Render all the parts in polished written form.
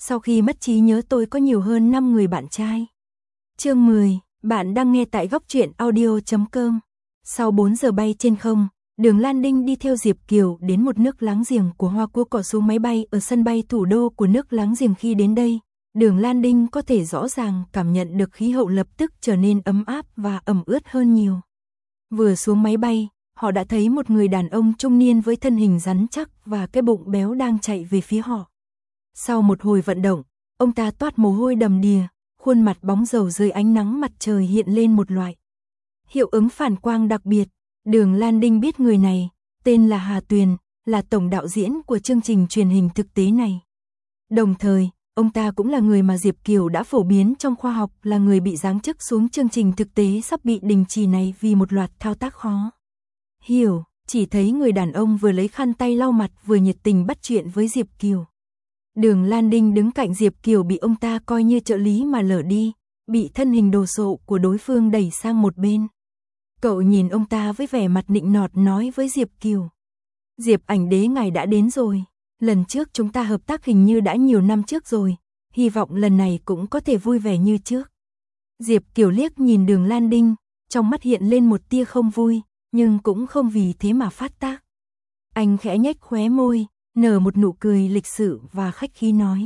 Sau khi mất trí nhớ tôi có nhiều hơn 5 người bạn trai. Chương 10, bạn đang nghe tại góc truyện audio.com. Sau 4 giờ bay trên không, Đường Lan Đinh đi theo Diệp Kiều đến một nước láng giềng của Hoa Quốc cọ xuống máy bay ở sân bay thủ đô của nước láng giềng. Khi đến đây, Đường Lan Đinh có thể rõ ràng cảm nhận được khí hậu lập tức trở nên ấm áp và ẩm ướt hơn nhiều. Vừa xuống máy bay, họ đã thấy một người đàn ông trung niên với thân hình rắn chắc và cái bụng béo đang chạy về phía họ. Sau một hồi vận động, ông ta toát mồ hôi đầm đìa, khuôn mặt bóng dầu dưới ánh nắng mặt trời hiện lên một loại hiệu ứng phản quang đặc biệt. Đường Lan Đinh biết người này, tên là Hà Tuyền, là tổng đạo diễn của chương trình truyền hình thực tế này. Đồng thời, ông ta cũng là người mà Diệp Kiều đã phổ biến trong khoa học, là người bị giáng chức xuống chương trình thực tế sắp bị đình chỉ này vì một loạt thao tác khó hiểu. Chỉ thấy người đàn ông vừa lấy khăn tay lau mặt vừa nhiệt tình bắt chuyện với Diệp Kiều. Đường Lan Đinh đứng cạnh Diệp Kiều bị ông ta coi như trợ lý mà lỡ đi, bị thân hình đồ sộ của đối phương đẩy sang một bên. Cậu nhìn ông ta với vẻ mặt nịnh nọt nói với Diệp Kiều. Diệp ảnh đế ngài đã đến rồi, lần trước chúng ta hợp tác hình như đã nhiều năm trước rồi, hy vọng lần này cũng có thể vui vẻ như trước. Diệp Kiều liếc nhìn Đường Lan Đinh, trong mắt hiện lên một tia không vui, nhưng cũng không vì thế mà phát tác. Anh khẽ nhếch khóe môi, nở một nụ cười lịch sự và khách khí nói.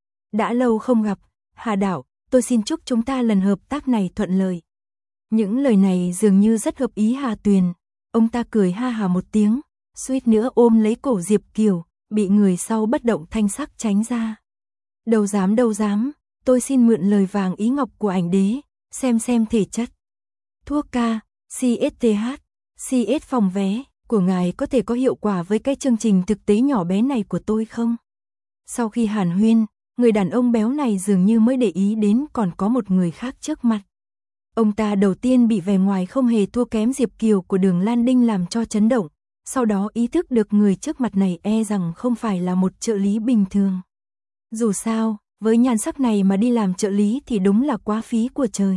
Đã lâu không gặp, Hà Đạo, tôi xin chúc chúng ta lần hợp tác này thuận lợi. Những lời này dường như rất hợp ý Hà Tuyền, ông ta cười ha hà một tiếng, suýt nữa ôm lấy cổ Diệp Kiều, bị người sau bất động thanh sắc tránh ra. Đâu dám, tôi xin mượn lời vàng ý ngọc của ảnh đế, xem thể chất. Thuốc ca, CSTH, CS phòng vé của ngài có thể có hiệu quả với cái chương trình thực tế nhỏ bé này của tôi không? Sau khi hàn huyên, người đàn ông béo này dường như mới để ý đến còn có một người khác trước mặt. Ông ta đầu tiên bị vẻ ngoài không hề thua kém Diệp Kiều của Đường Lan Đinh làm cho chấn động, sau đó ý thức được người trước mặt này e rằng không phải là một trợ lý bình thường. Dù sao, với nhan sắc này mà đi làm trợ lý thì đúng là quá phí của trời.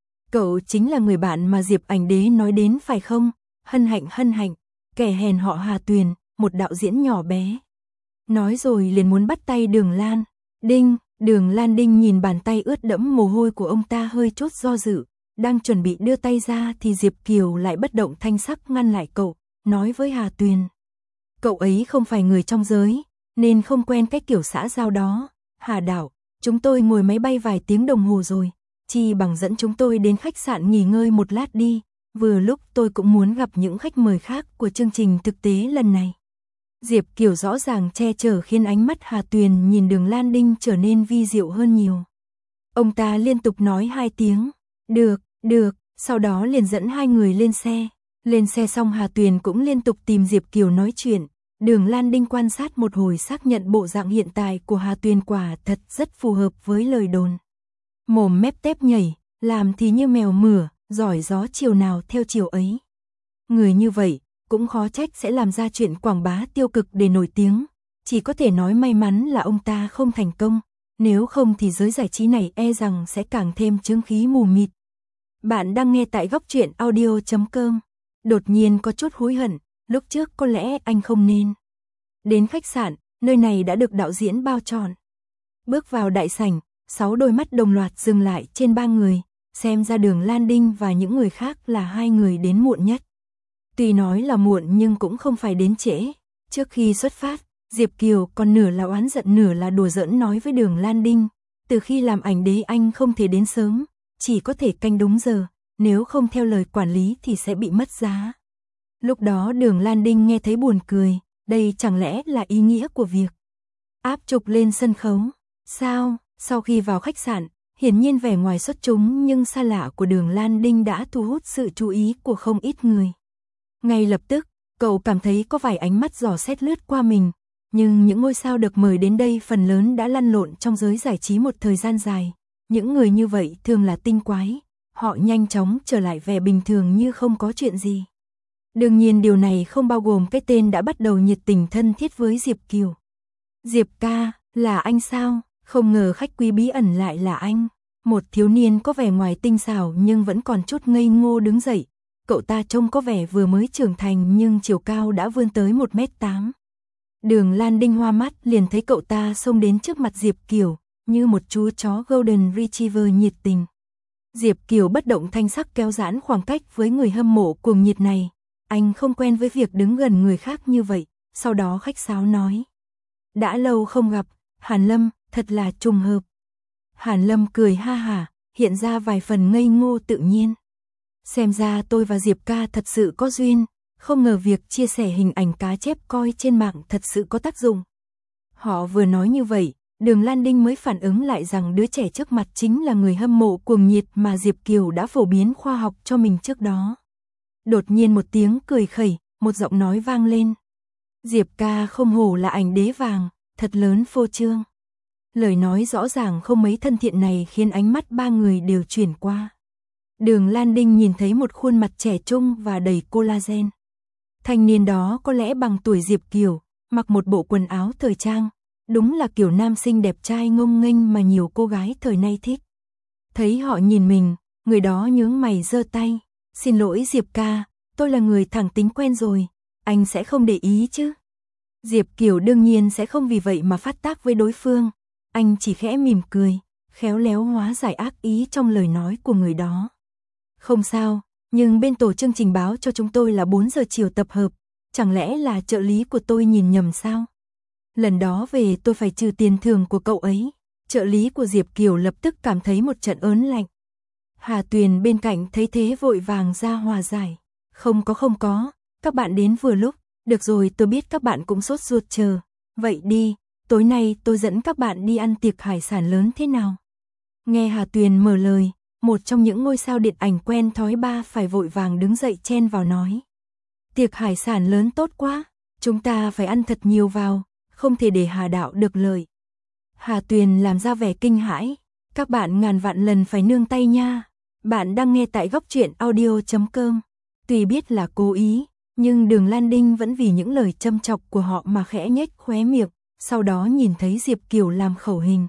Cậu chính là người bạn mà Diệp ảnh đế nói đến phải không? Hân hạnh, kẻ hèn họ Hà Tuyền, một đạo diễn nhỏ bé. Nói rồi liền muốn bắt tay Đường Lan Đinh. Đường Lan Đinh nhìn bàn tay ướt đẫm mồ hôi của ông ta hơi chút do dự, đang chuẩn bị đưa tay ra thì Diệp Kiều lại bất động thanh sắc ngăn lại cậu, nói với Hà Tuyền. Cậu ấy không phải người trong giới, nên không quen cái kiểu xã giao đó. Hà Đạo, chúng tôi ngồi máy bay vài tiếng đồng hồ rồi, chi bằng dẫn chúng tôi đến khách sạn nghỉ ngơi một lát đi, vừa lúc tôi cũng muốn gặp những khách mời khác của chương trình thực tế lần này. Diệp Kiều rõ ràng che chở khiến ánh mắt Hà Tuyền nhìn Đường Lan Đinh trở nên vi diệu hơn nhiều. Ông ta liên tục nói 2 tiếng, được, sau đó liền dẫn hai người lên xe. Lên xe xong Hà Tuyền cũng liên tục tìm Diệp Kiều nói chuyện. Đường Lan Đinh quan sát một hồi xác nhận bộ dạng hiện tại của Hà Tuyền quả thật rất phù hợp với lời đồn. Mồm mép tép nhảy, làm thì như mèo mửa, giỏi gió chiều nào theo chiều ấy. Người như vậy, cũng khó trách sẽ làm ra chuyện quảng bá tiêu cực để nổi tiếng. Chỉ có thể nói may mắn là ông ta không thành công, nếu không thì giới giải trí này e rằng sẽ càng thêm chướng khí mù mịt. Bạn đang nghe tại góc truyện audio.com. Đột nhiên có chút hối hận, lúc trước có lẽ anh không nên. Đến khách sạn, nơi này đã được đạo diễn bao trọn. Bước vào đại sảnh, 6 đôi mắt đồng loạt dừng lại trên 3 người, xem ra Đường Lan Đinh và những người khác là 2 người đến muộn nhất. Tuy nói là muộn nhưng cũng không phải đến trễ. Trước khi xuất phát, Diệp Kiều còn nửa là oán giận nửa là đùa giỡn nói với Đường Lan Đinh, từ khi làm ảnh đế anh không thể đến sớm, chỉ có thể canh đúng giờ, nếu không theo lời quản lý thì sẽ bị mất giá. Lúc đó Đường Lan Đinh nghe thấy buồn cười, đây chẳng lẽ là ý nghĩa của việc áp trục lên sân khấu? Sao? Sau khi vào khách sạn, hiển nhiên vẻ ngoài xuất chúng nhưng xa lạ của Đường Lan Đinh đã thu hút sự chú ý của không ít người. Ngay lập tức, cậu cảm thấy có vài ánh mắt dò xét lướt qua mình, nhưng những ngôi sao được mời đến đây phần lớn đã lăn lộn trong giới giải trí một thời gian dài. Những người như vậy thường là tinh quái, họ nhanh chóng trở lại vẻ bình thường như không có chuyện gì. Đương nhiên điều này không bao gồm cái tên đã bắt đầu nhiệt tình thân thiết với Diệp Kiều. Diệp ca, là anh sao? Không ngờ khách quý bí ẩn lại là anh. Một thiếu niên có vẻ ngoài tinh xảo nhưng vẫn còn chút ngây ngô đứng dậy. Cậu ta trông có vẻ vừa mới trưởng thành nhưng chiều cao đã vươn tới 1m8. Đường Lan Đinh hoa mắt liền thấy cậu ta xông đến trước mặt Diệp Kiều, như một chú chó Golden Retriever nhiệt tình. Diệp Kiều bất động thanh sắc kéo giãn khoảng cách với người hâm mộ cuồng nhiệt này. Anh không quen với việc đứng gần người khác như vậy, sau đó khách sáo nói. Đã lâu không gặp, Hàn Lâm, thật là trùng hợp. Hàn Lâm cười ha hả, hiện ra vài phần ngây ngô tự nhiên. Xem ra tôi và Diệp ca thật sự có duyên, không ngờ việc chia sẻ hình ảnh cá chép coi trên mạng thật sự có tác dụng. Họ vừa nói như vậy, Đường Lan Đinh mới phản ứng lại rằng đứa trẻ trước mặt chính là người hâm mộ cuồng nhiệt mà Diệp Kiều đã phổ biến khoa học cho mình trước đó. Đột nhiên một tiếng cười khẩy, một giọng nói vang lên. Diệp ca không hổ là ảnh đế vàng, thật lớn phô trương. Lời nói rõ ràng không mấy thân thiện này khiến ánh mắt ba người đều chuyển qua. Đường Lan Đinh nhìn thấy một khuôn mặt trẻ trung và đầy collagen. Thanh niên đó có lẽ bằng tuổi Diệp Kiều, mặc một bộ quần áo thời trang, đúng là kiểu nam sinh đẹp trai ngông nghênh mà nhiều cô gái thời nay thích. Thấy họ nhìn mình, người đó nhướng mày giơ tay, xin lỗi Diệp ca, tôi là người thẳng tính quen rồi, anh sẽ không để ý chứ. Diệp Kiều đương nhiên sẽ không vì vậy mà phát tác với đối phương, anh chỉ khẽ mỉm cười, khéo léo hóa giải ác ý trong lời nói của người đó. Không sao, nhưng bên tổ chương trình báo cho chúng tôi là 4 giờ chiều tập hợp, chẳng lẽ là trợ lý của tôi nhìn nhầm sao? Lần đó về tôi phải trừ tiền thưởng của cậu ấy. Trợ lý của Diệp Kiều lập tức cảm thấy một trận ớn lạnh. Hà Tuyền bên cạnh thấy thế vội vàng ra hòa giải. Không có, các bạn đến vừa lúc, được rồi tôi biết các bạn cũng sốt ruột chờ. Vậy đi, tối nay tôi dẫn các bạn đi ăn tiệc hải sản lớn thế nào? Nghe Hà Tuyền mở lời, một trong những ngôi sao điện ảnh quen thói ba phải vội vàng đứng dậy chen vào nói. Tiệc hải sản lớn tốt quá, chúng ta phải ăn thật nhiều vào, không thể để Hà đạo được lợi. Hà Tuyền làm ra vẻ kinh hãi, các bạn ngàn vạn lần phải nương tay nha. Bạn đang nghe tại góc truyện audio.com. Tuy biết là cố ý, nhưng Đường Lan Đinh vẫn vì những lời châm chọc của họ mà khẽ nhếch khóe miệng, sau đó nhìn thấy Diệp Kiều làm khẩu hình.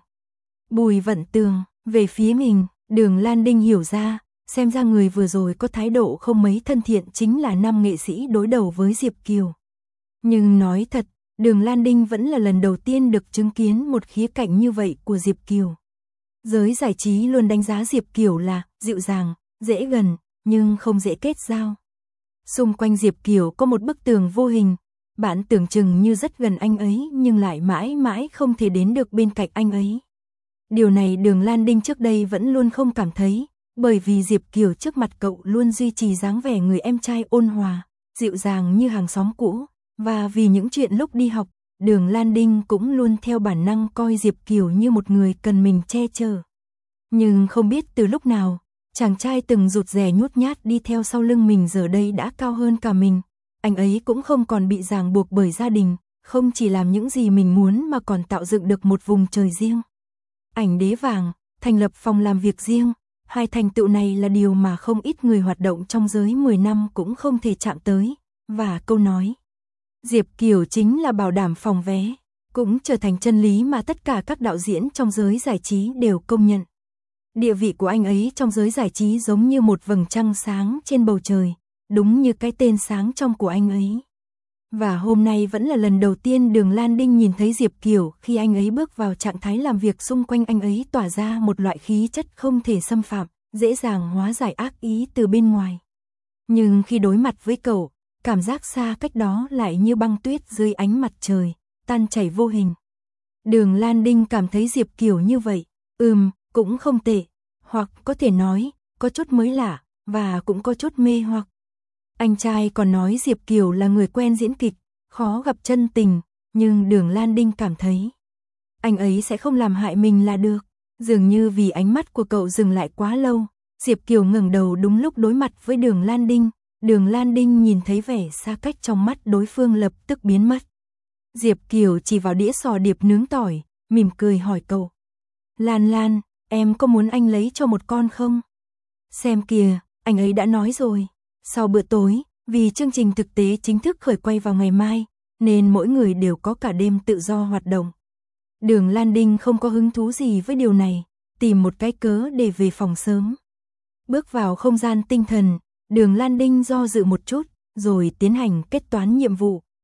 Bùi Vận Tường, về phía mình, Đường Lan Đinh hiểu ra, xem ra người vừa rồi có thái độ không mấy thân thiện chính là nam nghệ sĩ đối đầu với Diệp Kiều. Nhưng nói thật, Đường Lan Đinh vẫn là lần đầu tiên được chứng kiến một khía cạnh như vậy của Diệp Kiều. Giới giải trí luôn đánh giá Diệp Kiều là dịu dàng, dễ gần, nhưng không dễ kết giao. Xung quanh Diệp Kiều có một bức tường vô hình, bạn tưởng chừng như rất gần anh ấy nhưng lại mãi mãi không thể đến được bên cạnh anh ấy. Điều này Đường Lan Đinh trước đây vẫn luôn không cảm thấy, bởi vì Diệp Kiều trước mặt cậu luôn duy trì dáng vẻ người em trai ôn hòa, dịu dàng như hàng xóm cũ. Và vì những chuyện lúc đi học, Đường Lan Đinh cũng luôn theo bản năng coi Diệp Kiều như một người cần mình che chở. Nhưng không biết từ lúc nào, chàng trai từng rụt rè nhút nhát đi theo sau lưng mình giờ đây đã cao hơn cả mình. Anh ấy cũng không còn bị ràng buộc bởi gia đình, không chỉ làm những gì mình muốn mà còn tạo dựng được một vùng trời riêng. Ảnh đế vàng, thành lập phòng làm việc riêng, hai thành tựu này là điều mà không ít người hoạt động trong giới 10 năm cũng không thể chạm tới. Và câu nói Diệp Kiều chính là bảo đảm phòng vé, cũng trở thành chân lý mà tất cả các đạo diễn trong giới giải trí đều công nhận. Địa vị của anh ấy trong giới giải trí giống như một vầng trăng sáng trên bầu trời, đúng như cái tên sáng trong của anh ấy. Và hôm nay vẫn là lần đầu tiên Đường Lan Đinh nhìn thấy Diệp Kiều khi anh ấy bước vào trạng thái làm việc, xung quanh anh ấy tỏa ra một loại khí chất không thể xâm phạm, dễ dàng hóa giải ác ý từ bên ngoài. Nhưng khi đối mặt với cậu, cảm giác xa cách đó lại như băng tuyết dưới ánh mặt trời, tan chảy vô hình. Đường Lan Đinh cảm thấy Diệp Kiều như vậy, cũng không tệ, hoặc có thể nói, có chút mới lạ, và cũng có chút mê hoặc. Anh trai còn nói Diệp Kiều là người quen diễn kịch, khó gặp chân tình, nhưng Đường Lan Đinh cảm thấy anh ấy sẽ không làm hại mình là được. Dường như vì ánh mắt của cậu dừng lại quá lâu, Diệp Kiều ngẩng đầu đúng lúc đối mặt với Đường Lan Đinh. Đường Lan Đinh nhìn thấy vẻ xa cách trong mắt đối phương lập tức biến mất. Diệp Kiều chỉ vào đĩa sò điệp nướng tỏi, mỉm cười hỏi cậu. Lan Lan, em có muốn anh lấy cho một con không? Xem kìa, anh ấy đã nói rồi. Sau bữa tối, vì chương trình thực tế chính thức khởi quay vào ngày mai, nên mỗi người đều có cả đêm tự do hoạt động. Đường Lan Đinh không có hứng thú gì với điều này, tìm một cái cớ để về phòng sớm. Bước vào không gian tinh thần, Đường Lan Đinh do dự một chút, rồi tiến hành kết toán nhiệm vụ.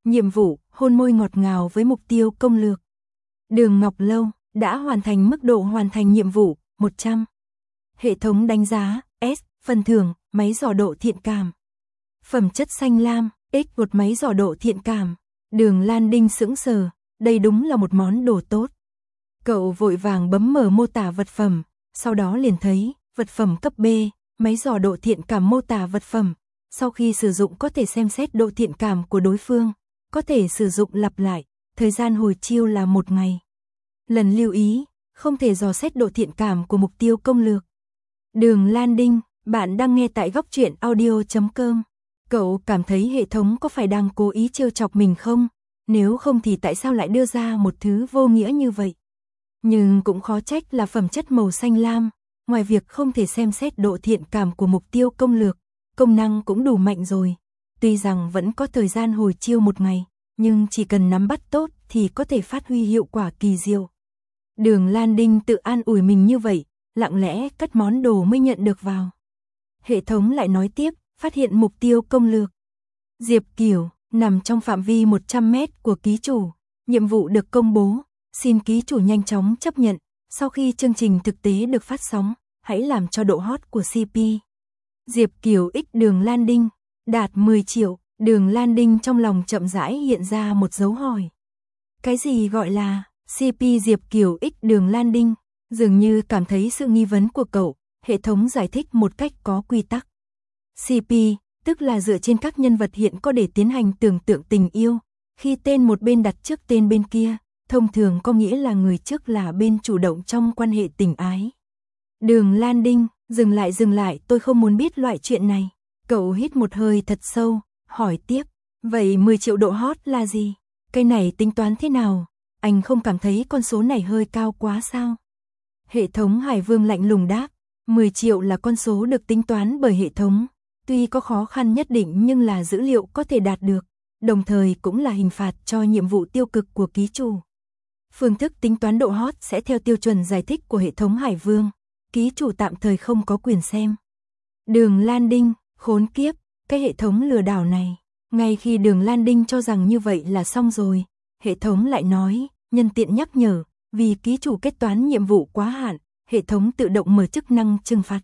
Nhiệm vụ, hôn môi ngọt ngào với mục tiêu công lược. Đường Ngọc Lâu, đã hoàn thành mức độ hoàn thành nhiệm vụ, 100. Hệ thống đánh giá, S, phần thưởng, máy dò độ thiện cảm. Phẩm chất xanh lam, X một máy dò độ thiện cảm. Đường Lan Đinh sững sờ, đây đúng là một món đồ tốt. Cậu vội vàng bấm mở mô tả vật phẩm, sau đó liền thấy, vật phẩm cấp B, máy dò độ thiện cảm mô tả vật phẩm. Sau khi sử dụng có thể xem xét độ thiện cảm của đối phương, có thể sử dụng lặp lại, thời gian hồi chiêu là 1 ngày. Lần lưu ý, không thể dò xét độ thiện cảm của mục tiêu công lược. Đường Lan Đinh, bạn đang nghe tại góc truyện audio.com. Cậu cảm thấy hệ thống có phải đang cố ý trêu chọc mình không? Nếu không thì tại sao lại đưa ra một thứ vô nghĩa như vậy? Nhưng cũng khó trách là phẩm chất màu xanh lam, ngoài việc không thể xem xét độ thiện cảm của mục tiêu công lược, công năng cũng đủ mạnh rồi. Tuy rằng vẫn có thời gian hồi chiêu 1 ngày, nhưng chỉ cần nắm bắt tốt thì có thể phát huy hiệu quả kỳ diệu. Đường Lan Đinh tự an ủi mình như vậy, lặng lẽ cất món đồ mới nhận được vào. Hệ thống lại nói tiếp, phát hiện mục tiêu công lược. Diệp Kiều, nằm trong phạm vi 100 mét của ký chủ. Nhiệm vụ được công bố, xin ký chủ nhanh chóng chấp nhận. Sau khi chương trình thực tế được phát sóng, hãy làm cho độ hot của CP Diệp Kiều x Đường Lan Đinh đạt 10 triệu. Đường Lan Đinh trong lòng chậm rãi hiện ra một dấu hỏi. Cái gì gọi là CP Diệp Kiều x Đường Lan Đinh? Dường như cảm thấy sự nghi vấn của cậu, hệ thống giải thích một cách có quy tắc. CP, tức là dựa trên các nhân vật hiện có để tiến hành tưởng tượng tình yêu. Khi tên một bên đặt trước tên bên kia, thông thường có nghĩa là người trước là bên chủ động trong quan hệ tình ái. Đường Lan Đinh, dừng lại, tôi không muốn biết loại chuyện này. Cậu hít một hơi thật sâu, hỏi tiếp, vậy 10 triệu độ hot là gì? Cái này tính toán thế nào? Anh không cảm thấy con số này hơi cao quá sao? Hệ thống Hải Vương lạnh lùng đáp, 10 triệu là con số được tính toán bởi hệ thống. Tuy có khó khăn nhất định nhưng là dữ liệu có thể đạt được, đồng thời cũng là hình phạt cho nhiệm vụ tiêu cực của ký chủ. Phương thức tính toán độ hot sẽ theo tiêu chuẩn giải thích của hệ thống Hải Vương, ký chủ tạm thời không có quyền xem. Đường Lan Đinh, khốn kiếp, cái hệ thống lừa đảo này. Ngay khi Đường Lan Đinh cho rằng như vậy là xong rồi, hệ thống lại nói, nhân tiện nhắc nhở, vì ký chủ kết toán nhiệm vụ quá hạn, hệ thống tự động mở chức năng trừng phạt.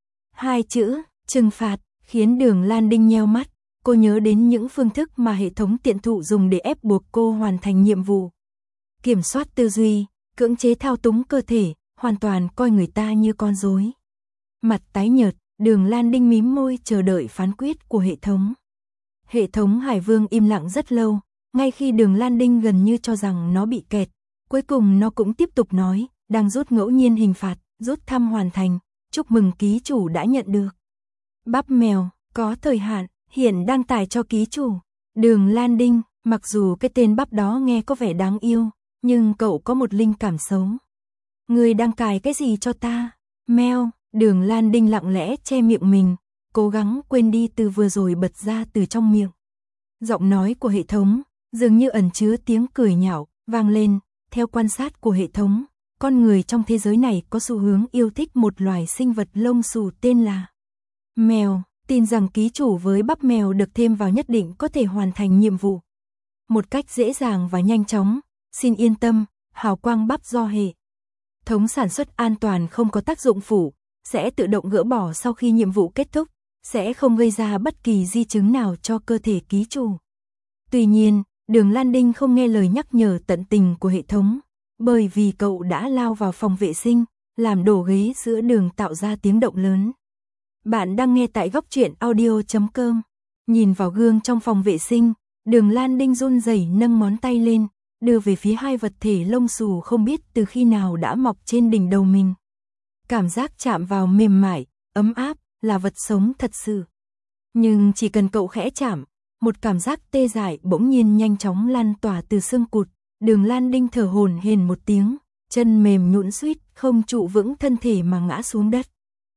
2 chữ, trừng phạt, khiến Đường Lan Đinh nheo mắt, cô nhớ đến những phương thức mà hệ thống tiện thụ dùng để ép buộc cô hoàn thành nhiệm vụ. Kiểm soát tư duy, cưỡng chế thao túng cơ thể, hoàn toàn coi người ta như con rối. Mặt tái nhợt, Đường Lan Đinh mím môi chờ đợi phán quyết của hệ thống. Hệ thống Hải Vương im lặng rất lâu, ngay khi Đường Lan Đinh gần như cho rằng nó bị kẹt, cuối cùng nó cũng tiếp tục nói, đang rút ngẫu nhiên hình phạt, rút thăm hoàn thành, chúc mừng ký chủ đã nhận được. Bắp mèo, có thời hạn, hiện đăng tải cho ký chủ. Đường Lan Đinh, mặc dù cái tên bắp đó nghe có vẻ đáng yêu, nhưng cậu có một linh cảm xấu. Người đăng cài cái gì cho ta? Mèo, Đường Lan Đinh lặng lẽ che miệng mình, cố gắng quên đi từ vừa rồi bật ra từ trong miệng. Giọng nói của hệ thống, dường như ẩn chứa tiếng cười nhạo, vang lên, theo quan sát của hệ thống, con người trong thế giới này có xu hướng yêu thích một loài sinh vật lông xù tên là mèo, tin rằng ký chủ với bắp mèo được thêm vào nhất định có thể hoàn thành nhiệm vụ một cách dễ dàng và nhanh chóng. Xin yên tâm, hào quang bắp do hệ thống sản xuất an toàn không có tác dụng phụ, sẽ tự động gỡ bỏ sau khi nhiệm vụ kết thúc, sẽ không gây ra bất kỳ di chứng nào cho cơ thể ký chủ. Tuy nhiên, Đường Lan Đinh không nghe lời nhắc nhở tận tình của hệ thống, bởi vì cậu đã lao vào phòng vệ sinh, làm đổ ghế giữa đường tạo ra tiếng động lớn. Bạn đang nghe tại góc truyện audio.com. Nhìn vào gương trong phòng vệ sinh, Đường Lan Đinh run rẩy nâng ngón tay lên, đưa về phía 2 vật thể lông xù không biết từ khi nào đã mọc trên đỉnh đầu mình. Cảm giác chạm vào mềm mại, ấm áp, là vật sống thật sự. Nhưng chỉ cần cậu khẽ chạm, một cảm giác tê dại bỗng nhiên nhanh chóng lan tỏa từ xương cụt. Đường Lan Đinh thở hổn hển một tiếng, chân mềm nhũn suýt không trụ vững thân thể mà ngã xuống đất.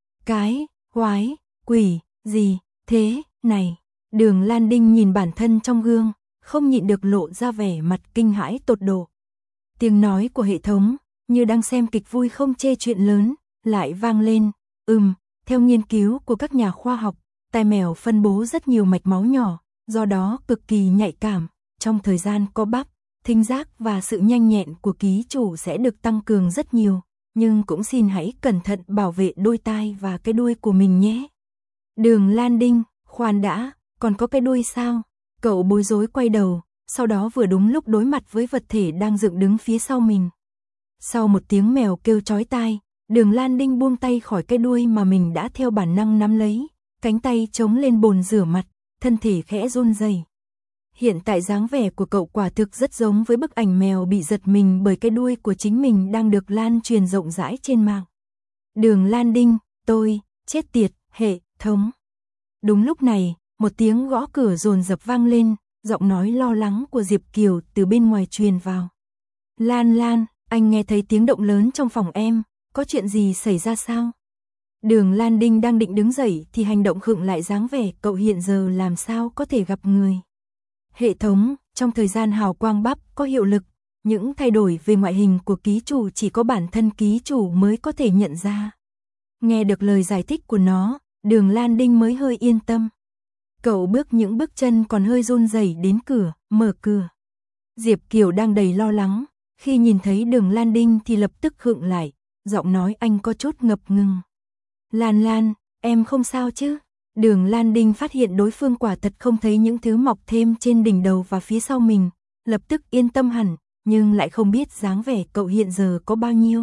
Cái quái quỷ gì thế này? Đường Lan Đinh nhìn bản thân trong gương, không nhịn được lộ ra vẻ mặt kinh hãi tột độ. Tiếng nói của hệ thống, như đang xem kịch vui không chê chuyện lớn, lại vang lên. Theo nghiên cứu của các nhà khoa học, tai mèo phân bố rất nhiều mạch máu nhỏ, do đó cực kỳ nhạy cảm. trong thời gian co bắp, thính giác và sự nhanh nhẹn của ký chủ sẽ được tăng cường rất nhiều, nhưng cũng xin hãy cẩn thận bảo vệ đôi tai và cái đuôi của mình nhé. Đường Lan Đinh, khoan đã, còn có cái đuôi sao? Cậu bối rối quay đầu, sau đó vừa đúng lúc đối mặt với vật thể đang dựng đứng phía sau mình. Sau một tiếng mèo kêu chói tai, Đường Lan Đinh buông tay khỏi cái đuôi mà mình đã theo bản năng nắm lấy, cánh tay chống lên bồn rửa mặt, thân thể khẽ run rẩy. Hiện tại dáng vẻ của cậu quả thực rất giống với bức ảnh mèo bị giật mình bởi cái đuôi của chính mình đang được lan truyền rộng rãi trên mạng. Đường Lan Đinh, tôi, chết tiệt, hệ thống. Đúng lúc này, một tiếng gõ cửa dồn dập vang lên, giọng nói lo lắng của Diệp Kiều từ bên ngoài truyền vào. Lan Lan, anh nghe thấy tiếng động lớn trong phòng em, có chuyện gì xảy ra sao? Đường Lan Đinh đang định đứng dậy thì hành động khựng lại dáng vẻ cậu hiện giờ làm sao có thể gặp người. Hệ thống, trong thời gian hào quang bắp có hiệu lực, những thay đổi về ngoại hình của ký chủ chỉ có bản thân ký chủ mới có thể nhận ra. Nghe được lời giải thích của nó, Đường Lan Đinh mới hơi yên tâm. Cậu bước những bước chân còn hơi run rẩy đến cửa, mở cửa. Diệp Kiều đang đầy lo lắng, khi nhìn thấy Đường Lan Đinh thì lập tức khựng lại, giọng nói anh có chút ngập ngừng. Lan Lan, em không sao chứ? Đường Lan Đinh phát hiện đối phương quả thật không thấy những thứ mọc thêm trên đỉnh đầu và phía sau mình, lập tức yên tâm hẳn, nhưng lại không biết dáng vẻ cậu hiện giờ có bao nhiêu.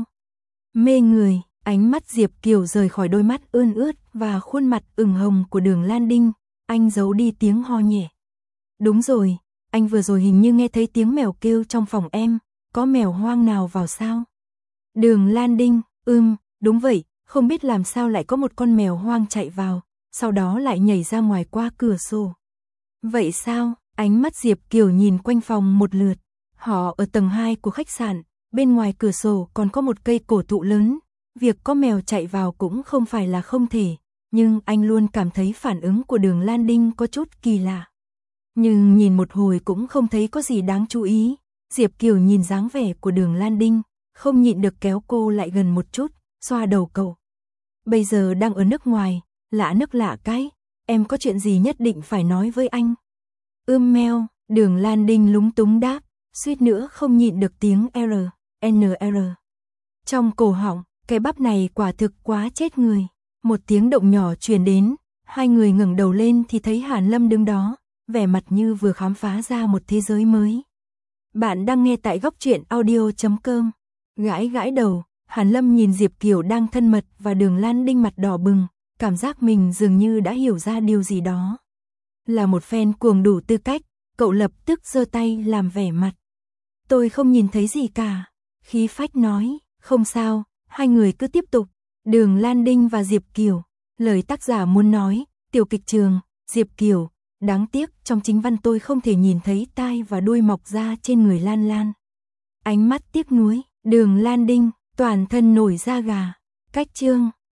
Mê người, ánh mắt Diệp Kiều rời khỏi đôi mắt ươn ướt và khuôn mặt ửng hồng của Đường Lan Đinh, anh giấu đi tiếng ho nhẹ. Đúng rồi, anh vừa rồi hình như nghe thấy tiếng mèo kêu trong phòng em, có mèo hoang nào vào sao? Đường Lan Đinh, đúng vậy, không biết làm sao lại có một con mèo hoang chạy vào, sau đó lại nhảy ra ngoài qua cửa sổ. Vậy sao? Ánh mắt Diệp Kiều nhìn quanh phòng một lượt. Họ ở tầng 2 của khách sạn, bên ngoài cửa sổ còn có một cây cổ thụ lớn. Việc có mèo chạy vào cũng không phải là không thể, nhưng anh luôn cảm thấy phản ứng của Đường Lan Đinh có chút kỳ lạ. Nhưng nhìn một hồi cũng không thấy có gì đáng chú ý. Diệp Kiều nhìn dáng vẻ của Đường Lan Đinh, không nhịn được kéo cô lại gần một chút, xoa đầu cậu. Bây giờ đang ở nước ngoài, lạ nước lạ cái, em có chuyện gì nhất định phải nói với anh. Meo, Đường Lan Đinh lúng túng đáp, suýt nữa không nhịn được tiếng NR. Trong cổ họng, cái bắp này quả thực quá chết người. Một tiếng động nhỏ truyền đến, hai người ngẩng đầu lên thì thấy Hàn Lâm đứng đó, vẻ mặt như vừa khám phá ra một thế giới mới. Bạn đang nghe tại goctruyện.audio.com. Gãi gãi đầu, Hàn Lâm nhìn Diệp Kiều đang thân mật và Đường Lan Đinh mặt đỏ bừng, cảm giác mình dường như đã hiểu ra điều gì đó. Là một fan cuồng đủ tư cách, cậu lập tức giơ tay làm vẻ mặt. Tôi không nhìn thấy gì cả. Khí phách nói, không sao, hai người cứ tiếp tục. Đường Lan Đinh và Diệp Kiều, lời tác giả muốn nói, tiểu kịch trường, Diệp Kiều, đáng tiếc trong chính văn tôi không thể nhìn thấy tai và đuôi mọc ra trên người Lan Lan. Ánh mắt tiếc nuối, Đường Lan Đinh, toàn thân nổi da gà. Cách chương